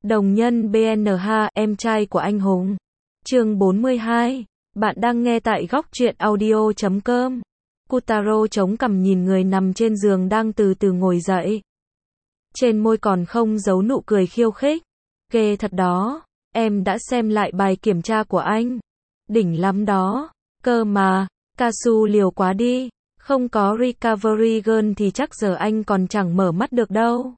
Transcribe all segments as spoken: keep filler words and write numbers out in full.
Đồng nhân bê en hát, em trai của anh hùng. Chương bốn mươi hai. Bạn đang nghe tại góc truyện audio chấm com. Kotaro chống cằm nhìn người nằm trên giường đang từ từ ngồi dậy. Trên môi còn không giấu nụ cười khiêu khích. Ghê thật đó, em đã xem lại bài kiểm tra của anh. Đỉnh lắm đó, cơ mà, Kasu liều quá đi. Không có recovery girl thì chắc giờ anh còn chẳng mở mắt được đâu.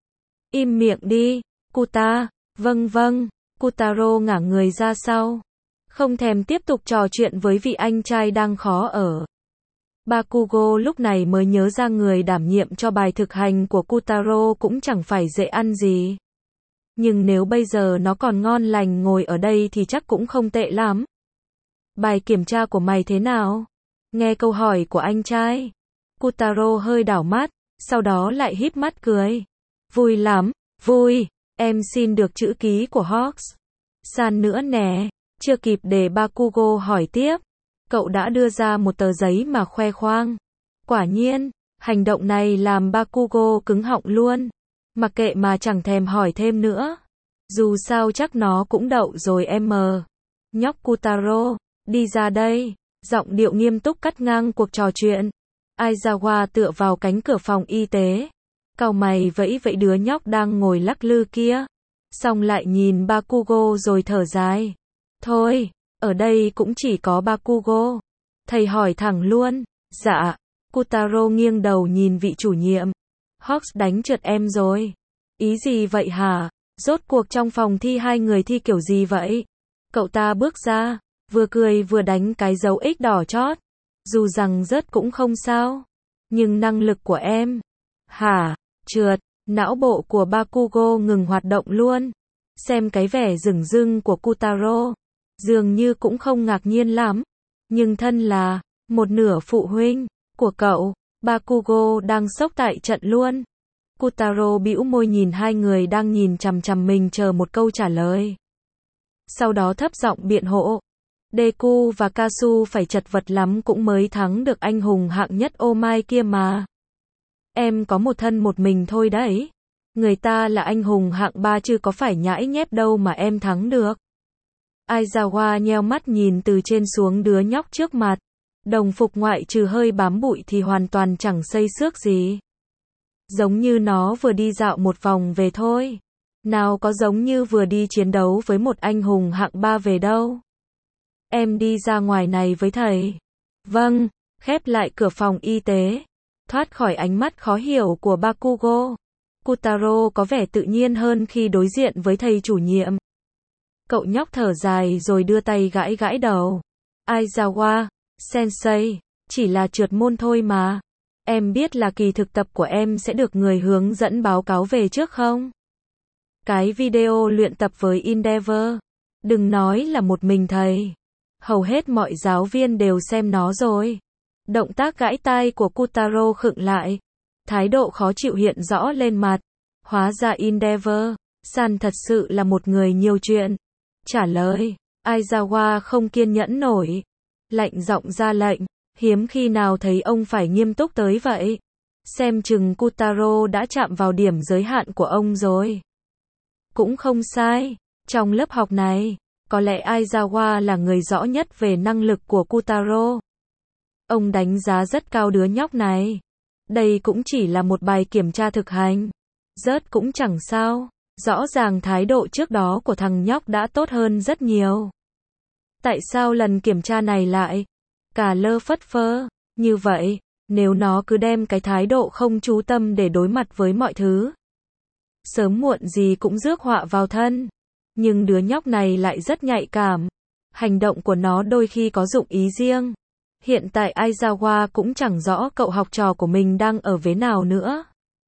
Im miệng đi, Kuta. Vâng vâng, Kotaro ngả người ra sau. Không thèm tiếp tục trò chuyện với vị anh trai đang khó ở. Bakugo lúc này mới nhớ ra người đảm nhiệm cho bài thực hành của Kotaro cũng chẳng phải dễ ăn gì. Nhưng nếu bây giờ nó còn ngon lành ngồi ở đây thì chắc cũng không tệ lắm. Bài kiểm tra của mày thế nào? Nghe câu hỏi của anh trai, Kotaro hơi đảo mắt, sau đó lại híp mắt cười. Vui lắm, vui, em xin được chữ ký của Hawks. San nữa nè, chưa kịp để Bakugo hỏi tiếp. Cậu đã đưa ra một tờ giấy mà khoe khoang. Quả nhiên, hành động này làm Bakugo cứng họng luôn. Mặc kệ mà chẳng thèm hỏi thêm nữa. Dù sao chắc nó cũng đậu rồi em mờ. Nhóc Kotaro, đi ra đây. Giọng điệu nghiêm túc cắt ngang cuộc trò chuyện. Aizawa tựa vào cánh cửa phòng y tế. Cau mày vẫy vẫy đứa nhóc đang ngồi lắc lư kia. Xong lại nhìn Bakugo rồi thở dài. Thôi, ở đây cũng chỉ có Bakugo. Thầy hỏi thẳng luôn. Dạ. Kotaro nghiêng đầu nhìn vị chủ nhiệm. Hawks đánh trượt em rồi. Ý gì vậy hả? Rốt cuộc trong phòng thi hai người thi kiểu gì vậy? Cậu ta bước ra, vừa cười vừa đánh cái dấu X đỏ chót. Dù rằng rớt cũng không sao. Nhưng năng lực của em. Hả? Trượt. Não bộ của Bakugo ngừng hoạt động luôn. Xem cái vẻ rừng rưng của Kotaro. Dường như cũng không ngạc nhiên lắm. Nhưng thân là một nửa phụ huynh của cậu, Bakugo đang sốc tại trận luôn. Kotaro bĩu môi nhìn hai người đang nhìn chằm chằm mình chờ một câu trả lời. Sau đó thấp giọng biện hộ. Deku và Kasu phải chật vật lắm cũng mới thắng được anh hùng hạng nhất ô mai kia mà. Em có một thân một mình thôi đấy. Người ta là anh hùng hạng ba chứ có phải nhãi nhép đâu mà em thắng được. Aizawa nheo mắt nhìn từ trên xuống đứa nhóc trước mặt. Đồng phục ngoại trừ hơi bám bụi thì hoàn toàn chẳng xây xước gì. Giống như nó vừa đi dạo một vòng về thôi. Nào có giống như vừa đi chiến đấu với một anh hùng hạng ba về đâu. Em đi ra ngoài này với thầy. Vâng, khép lại cửa phòng y tế. Thoát khỏi ánh mắt khó hiểu của Bakugo. Kotaro có vẻ tự nhiên hơn khi đối diện với thầy chủ nhiệm. Cậu nhóc thở dài rồi đưa tay gãi gãi đầu. Aizawa, sensei, chỉ là trượt môn thôi mà. Em biết là kỳ thực tập của em sẽ được người hướng dẫn báo cáo về trước không? Cái video luyện tập với Endeavor. Đừng nói là một mình thầy. Hầu hết mọi giáo viên đều xem nó rồi. Động tác gãi tai của Kotaro khựng lại. Thái độ khó chịu hiện rõ lên mặt. Hóa ra Endeavor, San thật sự là một người nhiều chuyện. Trả lời, Aizawa không kiên nhẫn nổi. Lạnh giọng ra lệnh, hiếm khi nào thấy ông phải nghiêm túc tới vậy. Xem chừng Kotaro đã chạm vào điểm giới hạn của ông rồi. Cũng không sai, trong lớp học này, có lẽ Aizawa là người rõ nhất về năng lực của Kotaro. Ông đánh giá rất cao đứa nhóc này. Đây cũng chỉ là một bài kiểm tra thực hành. Rớt cũng chẳng sao. Rõ ràng thái độ trước đó của thằng nhóc đã tốt hơn rất nhiều. Tại sao lần kiểm tra này lại cả lơ phất phơ như vậy, nếu nó cứ đem cái thái độ không chú tâm để đối mặt với mọi thứ, sớm muộn gì cũng rước họa vào thân. Nhưng đứa nhóc này lại rất nhạy cảm. Hành động của nó đôi khi có dụng ý riêng. Hiện tại Aizawa cũng chẳng rõ cậu học trò của mình đang ở vế nào nữa.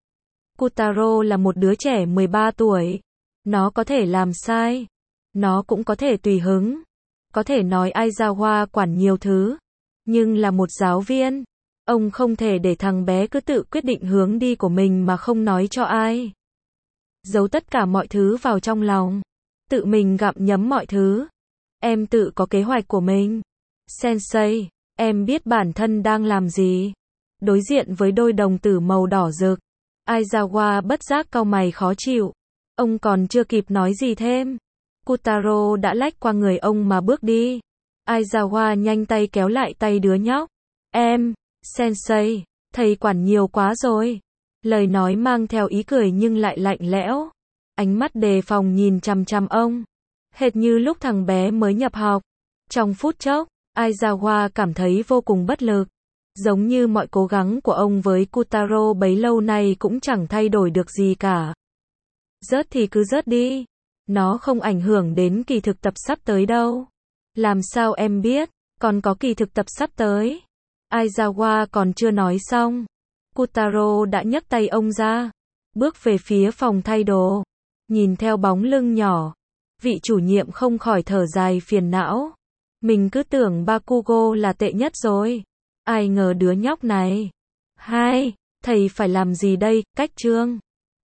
Kotaro là một đứa trẻ mười ba tuổi. Nó có thể làm sai. Nó cũng có thể tùy hứng. Có thể nói Aizawa quản nhiều thứ. Nhưng là một giáo viên, ông không thể để thằng bé cứ tự quyết định hướng đi của mình mà không nói cho ai. Giấu tất cả mọi thứ vào trong lòng. Tự mình gặm nhấm mọi thứ. Em tự có kế hoạch của mình. Sensei, em biết bản thân đang làm gì. Đối diện với đôi đồng tử màu đỏ rực, Aizawa bất giác cau mày khó chịu. Ông còn chưa kịp nói gì thêm. Kotaro đã lách qua người ông mà bước đi. Aizawa nhanh tay kéo lại tay đứa nhóc. Em, sensei, thầy quản nhiều quá rồi. Lời nói mang theo ý cười nhưng lại lạnh lẽo. Ánh mắt đề phòng nhìn chằm chằm ông. Hệt như lúc thằng bé mới nhập học. Trong phút chốc, Aizawa cảm thấy vô cùng bất lực. Giống như mọi cố gắng của ông với Kotaro bấy lâu nay cũng chẳng thay đổi được gì cả. Rớt thì cứ rớt đi. Nó không ảnh hưởng đến kỳ thực tập sắp tới đâu. Làm sao em biết, còn có kỳ thực tập sắp tới? Aizawa còn chưa nói xong. Kotaro đã nhấc tay ông ra. Bước về phía phòng thay đồ. Nhìn theo bóng lưng nhỏ. Vị chủ nhiệm không khỏi thở dài phiền não. Mình cứ tưởng Bakugo là tệ nhất rồi. Ai ngờ đứa nhóc này. Hai, thầy phải làm gì đây, cách chương.